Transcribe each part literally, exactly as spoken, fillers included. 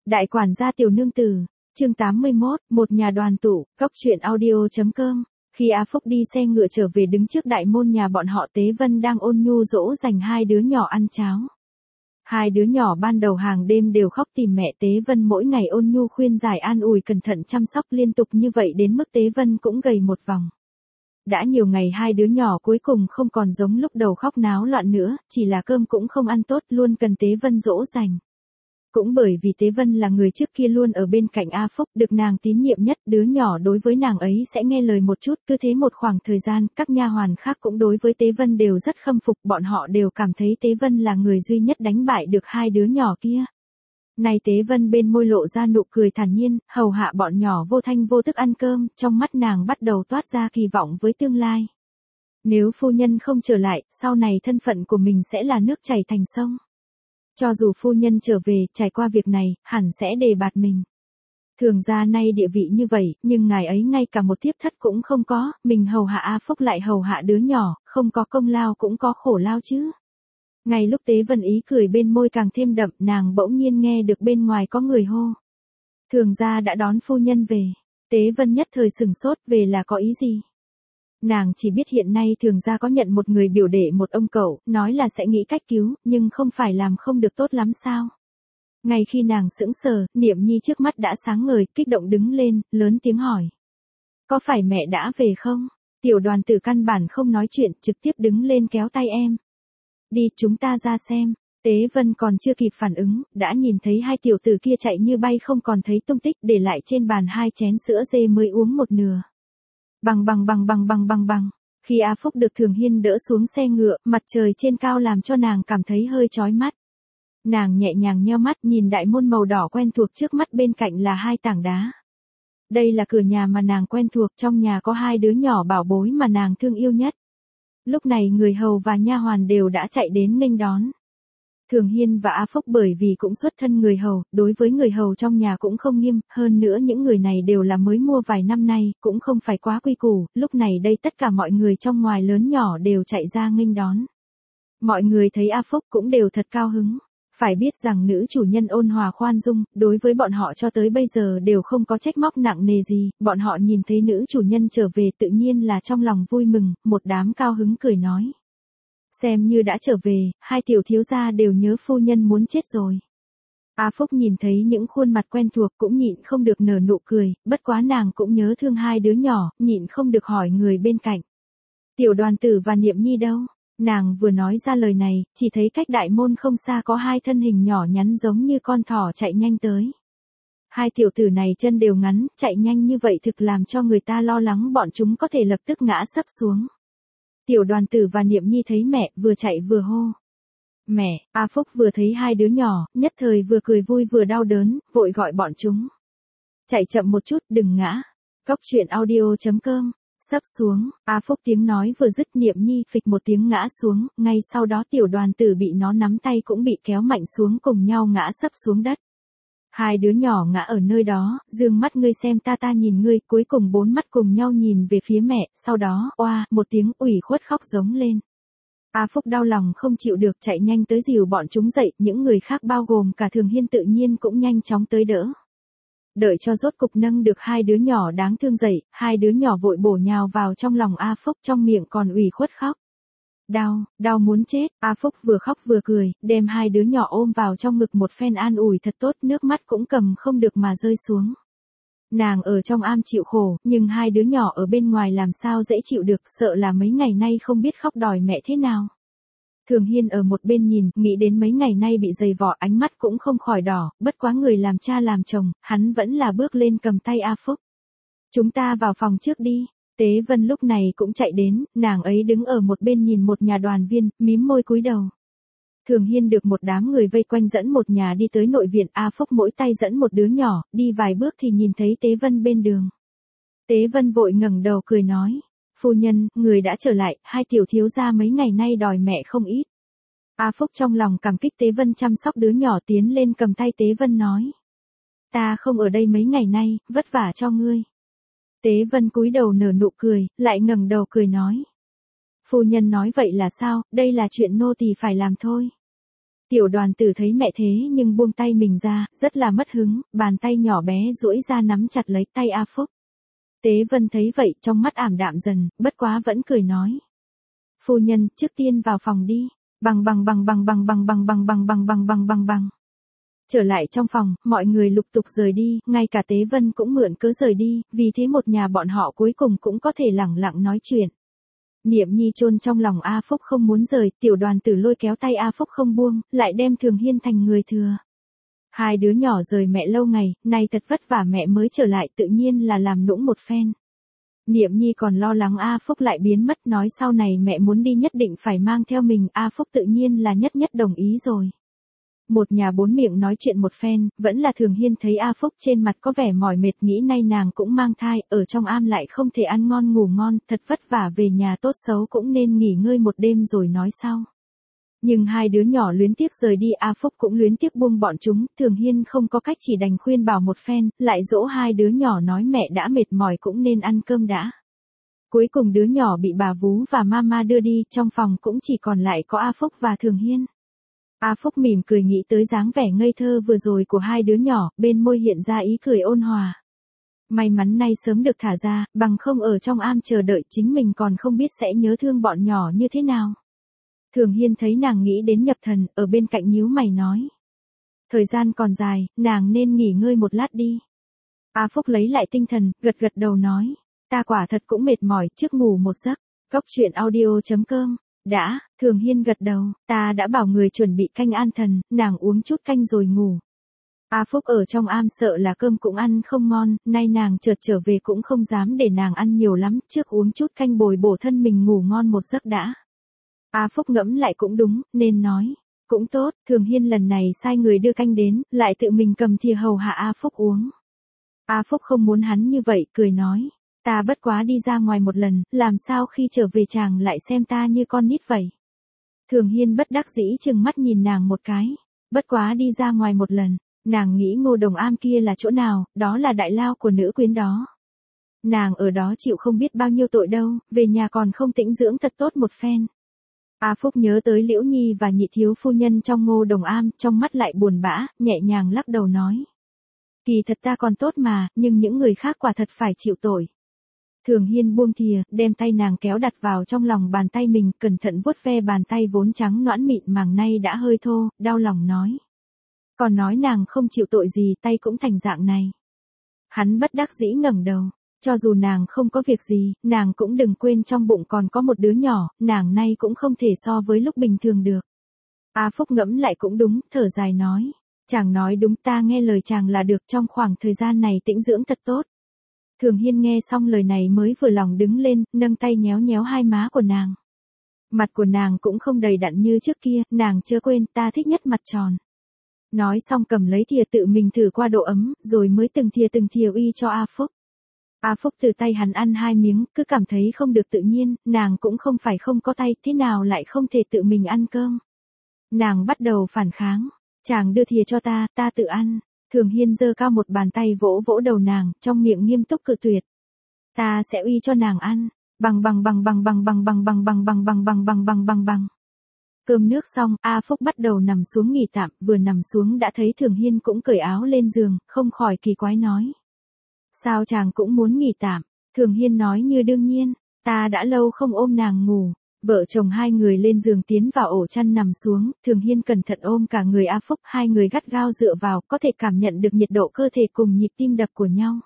Đại quản gia tiểu nương tử, chương tám mươi mốt, một nhà đoàn tụ, cốc truyện audio chấm com. Khi A Phúc đi xe ngựa trở về đứng trước đại môn nhà bọn họ, Tế Vân đang ôn nhu dỗ dành hai đứa nhỏ ăn cháo. Hai đứa nhỏ ban đầu hàng đêm đều khóc tìm mẹ, Tế Vân mỗi ngày ôn nhu khuyên giải an ủi cẩn thận chăm sóc liên tục như vậy đến mức Tế Vân cũng gầy một vòng. Đã nhiều ngày hai đứa nhỏ cuối cùng không còn giống lúc đầu khóc náo loạn nữa, chỉ là cơm cũng không ăn tốt, luôn cần Tế Vân dỗ dành. Cũng bởi vì Tế Vân là người trước kia luôn ở bên cạnh A Phúc, được nàng tín nhiệm nhất, đứa nhỏ đối với nàng ấy sẽ nghe lời một chút, cứ thế một khoảng thời gian, các nha hoàn khác cũng đối với Tế Vân đều rất khâm phục, bọn họ đều cảm thấy Tế Vân là người duy nhất đánh bại được hai đứa nhỏ kia. Này Tế Vân bên môi lộ ra nụ cười thản nhiên, hầu hạ bọn nhỏ vô thanh vô tức ăn cơm, trong mắt nàng bắt đầu toát ra kỳ vọng với tương lai. Nếu phu nhân không trở lại, sau này thân phận của mình sẽ là nước chảy thành sông. Cho dù phu nhân trở về, trải qua việc này, hẳn sẽ đề bạt mình. Thường ra nay địa vị như vậy, nhưng ngài ấy ngay cả một thiếp thất cũng không có, mình hầu hạ A Phúc lại hầu hạ đứa nhỏ, không có công lao cũng có khổ lao chứ. Ngay lúc Tế Vân ý cười bên môi càng thêm đậm, nàng bỗng nhiên nghe được bên ngoài có người hô. Thường gia đã đón phu nhân về. Tế Vân nhất thời sừng sốt, về là có ý gì? Nàng chỉ biết hiện nay thường gia có nhận một người biểu đệ một ông cậu, nói là sẽ nghĩ cách cứu, nhưng không phải làm không được tốt lắm sao? Ngay khi nàng sững sờ, Niệm Nhi trước mắt đã sáng ngời, kích động đứng lên, lớn tiếng hỏi. Có phải mẹ đã về không? Tiểu đoàn tử căn bản không nói chuyện, trực tiếp đứng lên kéo tay em. Đi, chúng ta ra xem. Tế Vân còn chưa kịp phản ứng, đã nhìn thấy hai tiểu tử kia chạy như bay không còn thấy tung tích, để lại trên bàn hai chén sữa dê mới uống một nửa. Bằng bằng bằng bằng bằng bằng bằng. Khi A Phúc được Thường Hiên đỡ xuống xe ngựa, mặt trời trên cao làm cho nàng cảm thấy hơi chói mắt. Nàng nhẹ nhàng nheo mắt nhìn đại môn màu đỏ quen thuộc trước mắt, bên cạnh là hai tảng đá. Đây là cửa nhà mà nàng quen thuộc, trong nhà có hai đứa nhỏ bảo bối mà nàng thương yêu nhất. Lúc này người hầu và nha hoàn đều đã chạy đến nghênh đón. Thường Hiên và A Phúc bởi vì cũng xuất thân người hầu, đối với người hầu trong nhà cũng không nghiêm, hơn nữa những người này đều là mới mua vài năm nay, cũng không phải quá quy củ, lúc này đây tất cả mọi người trong ngoài lớn nhỏ đều chạy ra nghênh đón. Mọi người thấy A Phúc cũng đều thật cao hứng. Phải biết rằng nữ chủ nhân ôn hòa khoan dung, đối với bọn họ cho tới bây giờ đều không có trách móc nặng nề gì, bọn họ nhìn thấy nữ chủ nhân trở về tự nhiên là trong lòng vui mừng, một đám cao hứng cười nói. Xem như đã trở về, hai tiểu thiếu gia đều nhớ phu nhân muốn chết rồi. A Phúc nhìn thấy những khuôn mặt quen thuộc cũng nhịn không được nở nụ cười, bất quá nàng cũng nhớ thương hai đứa nhỏ, nhịn không được hỏi người bên cạnh. Tiểu đoàn tử và Niệm Nhi đâu? Nàng vừa nói ra lời này, chỉ thấy cách đại môn không xa có hai thân hình nhỏ nhắn giống như con thỏ chạy nhanh tới. Hai tiểu tử này chân đều ngắn, chạy nhanh như vậy thực làm cho người ta lo lắng bọn chúng có thể lập tức ngã sấp xuống. Tiểu đoàn tử và Niệm Nhi thấy mẹ, vừa chạy vừa hô. Mẹ, A Phúc vừa thấy hai đứa nhỏ, nhất thời vừa cười vui vừa đau đớn, vội gọi bọn chúng. Chạy chậm một chút, đừng ngã. Cốc truyện audio chấm com. Sắp xuống, A Phúc tiếng nói vừa dứt, Niệm Nhi phịch một tiếng ngã xuống, ngay sau đó tiểu đoàn tử bị nó nắm tay cũng bị kéo mạnh xuống, cùng nhau ngã sấp xuống đất. Hai đứa nhỏ ngã ở nơi đó, dương mắt ngươi xem ta ta nhìn ngươi, cuối cùng bốn mắt cùng nhau nhìn về phía mẹ, sau đó, oa, một tiếng ủy khuất khóc giống lên. A Phúc đau lòng không chịu được chạy nhanh tới dìu bọn chúng dậy, những người khác bao gồm cả Thường Hiên tự nhiên cũng nhanh chóng tới đỡ. Đợi cho rốt cục nâng được hai đứa nhỏ đáng thương dậy, hai đứa nhỏ vội bổ nhào vào trong lòng A Phúc, trong miệng còn ủy khuất khóc. Đau, đau muốn chết, A Phúc vừa khóc vừa cười, đem hai đứa nhỏ ôm vào trong ngực một phen an ủi thật tốt, nước mắt cũng cầm không được mà rơi xuống. Nàng ở trong am chịu khổ, nhưng hai đứa nhỏ ở bên ngoài làm sao dễ chịu được, sợ là mấy ngày nay không biết khóc đòi mẹ thế nào. Thường Hiên ở một bên nhìn, nghĩ đến mấy ngày nay bị dày vò, ánh mắt cũng không khỏi đỏ, bất quá người làm cha làm chồng, hắn vẫn là bước lên cầm tay A Phúc. Chúng ta vào phòng trước đi. Tế Vân lúc này cũng chạy đến, nàng ấy đứng ở một bên nhìn một nhà đoàn viên, mím môi cúi đầu. Thường Hiên được một đám người vây quanh dẫn một nhà đi tới nội viện, A Phúc mỗi tay dẫn một đứa nhỏ, đi vài bước thì nhìn thấy Tế Vân bên đường. Tế Vân vội ngẩng đầu cười nói. Phu nhân, người đã trở lại, hai tiểu thiếu gia mấy ngày nay đòi mẹ không ít. A Phúc trong lòng cảm kích Tế Vân chăm sóc đứa nhỏ, tiến lên cầm tay Tế Vân nói. Ta không ở đây mấy ngày nay, vất vả cho ngươi. Tế Vân cúi đầu nở nụ cười, lại ngẩng đầu cười nói. Phu nhân nói vậy là sao, đây là chuyện nô tỳ phải làm thôi. Tiểu đoàn tử thấy mẹ thế nhưng buông tay mình ra, rất là mất hứng, bàn tay nhỏ bé duỗi ra nắm chặt lấy tay A Phúc. Tế Vân thấy vậy trong mắt ảm đạm dần, bất quá vẫn cười nói. Phu nhân, trước tiên vào phòng đi. Bằng bằng bằng bằng bằng bằng bằng bằng bằng bằng bằng bằng bằng bằng. Trở lại trong phòng, mọi người lục tục rời đi, ngay cả Tế Vân cũng mượn cớ rời đi, vì thế một nhà bọn họ cuối cùng cũng có thể lẳng lặng nói chuyện. Niệm Nhi chôn trong lòng A Phúc không muốn rời, tiểu đoàn tử lôi kéo tay A Phúc không buông, lại đem Thường Hiên thành người thừa. Hai đứa nhỏ rời mẹ lâu ngày, nay thật vất vả mẹ mới trở lại tự nhiên là làm nũng một phen. Niệm Nhi còn lo lắng A Phúc lại biến mất, nói sau này mẹ muốn đi nhất định phải mang theo mình, A Phúc tự nhiên là nhất nhất đồng ý rồi. Một nhà bốn miệng nói chuyện một phen, vẫn là Thường Hiên thấy A Phúc trên mặt có vẻ mỏi mệt, nghĩ nay nàng cũng mang thai, ở trong am lại không thể ăn ngon ngủ ngon, thật vất vả về nhà tốt xấu cũng nên nghỉ ngơi một đêm rồi nói sau. Nhưng hai đứa nhỏ luyến tiếc rời đi, A Phúc cũng luyến tiếc buông bọn chúng, Thường Hiên không có cách chỉ đành khuyên bảo một phen, lại dỗ hai đứa nhỏ nói mẹ đã mệt mỏi cũng nên ăn cơm đã. Cuối cùng đứa nhỏ bị bà vú và mama đưa đi, trong phòng cũng chỉ còn lại có A Phúc và Thường Hiên. A Phúc mỉm cười nghĩ tới dáng vẻ ngây thơ vừa rồi của hai đứa nhỏ, bên môi hiện ra ý cười ôn hòa. May mắn nay sớm được thả ra, bằng không ở trong am chờ đợi chính mình còn không biết sẽ nhớ thương bọn nhỏ như thế nào. Thường Hiên thấy nàng nghĩ đến nhập thần, ở bên cạnh nhíu mày nói. Thời gian còn dài, nàng nên nghỉ ngơi một lát đi. A Phúc lấy lại tinh thần, gật gật đầu nói. Ta quả thật cũng mệt mỏi, trước ngủ một giấc. Cốc truyện audio chấm com. Đã, Thường Hiên gật đầu, ta đã bảo người chuẩn bị canh an thần, nàng uống chút canh rồi ngủ. A Phúc ở trong am sợ là cơm cũng ăn không ngon, nay nàng chợt trở về cũng không dám để nàng ăn nhiều lắm, trước uống chút canh bồi bổ thân mình ngủ ngon một giấc đã. A Phúc ngẫm lại cũng đúng, nên nói. Cũng tốt, Thường Hiên lần này sai người đưa canh đến, lại tự mình cầm thìa hầu hạ A Phúc uống. A Phúc không muốn hắn như vậy, cười nói. Ta bất quá đi ra ngoài một lần, làm sao khi trở về chàng lại xem ta như con nít vậy. Thường Hiên bất đắc dĩ chừng mắt nhìn nàng một cái. Bất quá đi ra ngoài một lần, nàng nghĩ Ngô Đồng Am kia là chỗ nào, đó là đại lao của nữ quyến đó. Nàng ở đó chịu không biết bao nhiêu tội đâu, về nhà còn không tĩnh dưỡng thật tốt một phen. A Phúc nhớ tới Liễu Nhi và nhị thiếu phu nhân trong Ngô Đồng Am, trong mắt lại buồn bã, nhẹ nhàng lắc đầu nói. Kỳ thật ta còn tốt mà, nhưng những người khác quả thật phải chịu tội. Thường Hiên buông thìa, đem tay nàng kéo đặt vào trong lòng bàn tay mình, cẩn thận vuốt ve bàn tay vốn trắng nõn mịn màng nay đã hơi thô, đau lòng nói. Còn nói nàng không chịu tội gì, tay cũng thành dạng này. Hắn bất đắc dĩ ngẩng đầu, cho dù nàng không có việc gì, nàng cũng đừng quên trong bụng còn có một đứa nhỏ, nàng nay cũng không thể so với lúc bình thường được. A Phúc ngẫm lại cũng đúng, thở dài nói. Chàng nói đúng, ta nghe lời chàng là được, trong khoảng thời gian này tĩnh dưỡng thật tốt. Thường Hiên nghe xong lời này mới vừa lòng đứng lên, nâng tay nhéo nhéo hai má của nàng. Mặt của nàng cũng không đầy đặn như trước kia, nàng chưa quên, ta thích nhất mặt tròn. Nói xong cầm lấy thìa tự mình thử qua độ ấm, rồi mới từng thìa từng thìa uy cho A Phúc. A Phúc từ tay hắn ăn hai miếng, cứ cảm thấy không được tự nhiên, nàng cũng không phải không có tay, thế nào lại không thể tự mình ăn cơm. Nàng bắt đầu phản kháng, chàng đưa thìa cho ta, ta tự ăn. Thường Hiên giơ cao một bàn tay vỗ vỗ đầu nàng, trong miệng nghiêm túc cự tuyệt. Ta sẽ uy cho nàng ăn, bằng bằng bằng bằng bằng bằng bằng bằng bằng bằng bằng bằng bằng bằng bằng bằng. Cơm nước xong, A Phúc bắt đầu nằm xuống nghỉ tạm, vừa nằm xuống đã thấy Thường Hiên cũng cởi áo lên giường, không khỏi kỳ quái nói. Sao chàng cũng muốn nghỉ tạm? Thường Hiên nói như đương nhiên, ta đã lâu không ôm nàng ngủ. Vợ chồng hai người lên giường tiến vào ổ chăn nằm xuống, Thường Hiên cẩn thận ôm cả người A Phúc, hai người gắt gao dựa vào, có thể cảm nhận được nhiệt độ cơ thể cùng nhịp tim đập của nhau.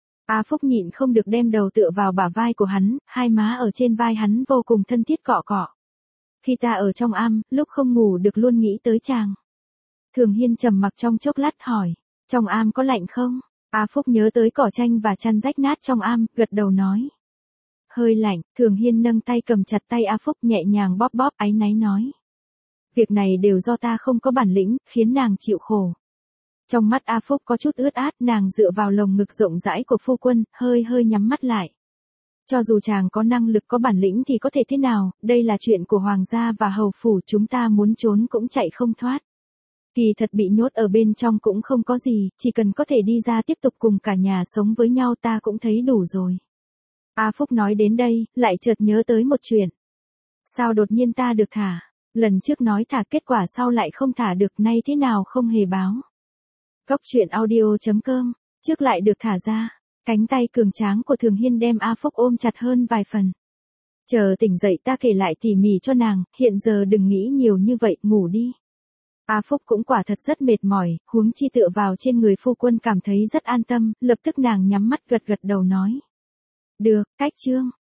A Phúc nhịn không được đem đầu tựa vào bả vai của hắn, hai má ở trên vai hắn vô cùng thân thiết cọ cọ. Khi ta ở trong am, lúc không ngủ được luôn nghĩ tới chàng. Thường Hiên trầm mặc trong chốc lát hỏi, trong am có lạnh không? A Phúc nhớ tới cỏ tranh và chăn rách nát trong am, gật đầu nói. Hơi lạnh, Thường Hiên nâng tay cầm chặt tay A Phúc nhẹ nhàng bóp bóp, áy náy nói. Việc này đều do ta không có bản lĩnh, khiến nàng chịu khổ. Trong mắt A Phúc có chút ướt át, nàng dựa vào lồng ngực rộng rãi của phu quân, hơi hơi nhắm mắt lại. Cho dù chàng có năng lực có bản lĩnh thì có thể thế nào, đây là chuyện của hoàng gia và hầu phủ, chúng ta muốn trốn cũng chạy không thoát. Kỳ thật bị nhốt ở bên trong cũng không có gì, chỉ cần có thể đi ra tiếp tục cùng cả nhà sống với nhau ta cũng thấy đủ rồi. A Phúc nói đến đây, lại chợt nhớ tới một chuyện. Sao đột nhiên ta được thả? Lần trước nói thả kết quả sau lại không thả được, nay thế nào không hề báo. Góc truyện audio.com, trước lại được thả ra. Cánh tay cường tráng của Thường Hiên đem A Phúc ôm chặt hơn vài phần. Chờ tỉnh dậy ta kể lại tỉ mỉ cho nàng, hiện giờ đừng nghĩ nhiều như vậy, ngủ đi. A Phúc cũng quả thật rất mệt mỏi, huống chi tựa vào trên người phu quân cảm thấy rất an tâm, lập tức nàng nhắm mắt gật gật đầu nói. Được, cách chương.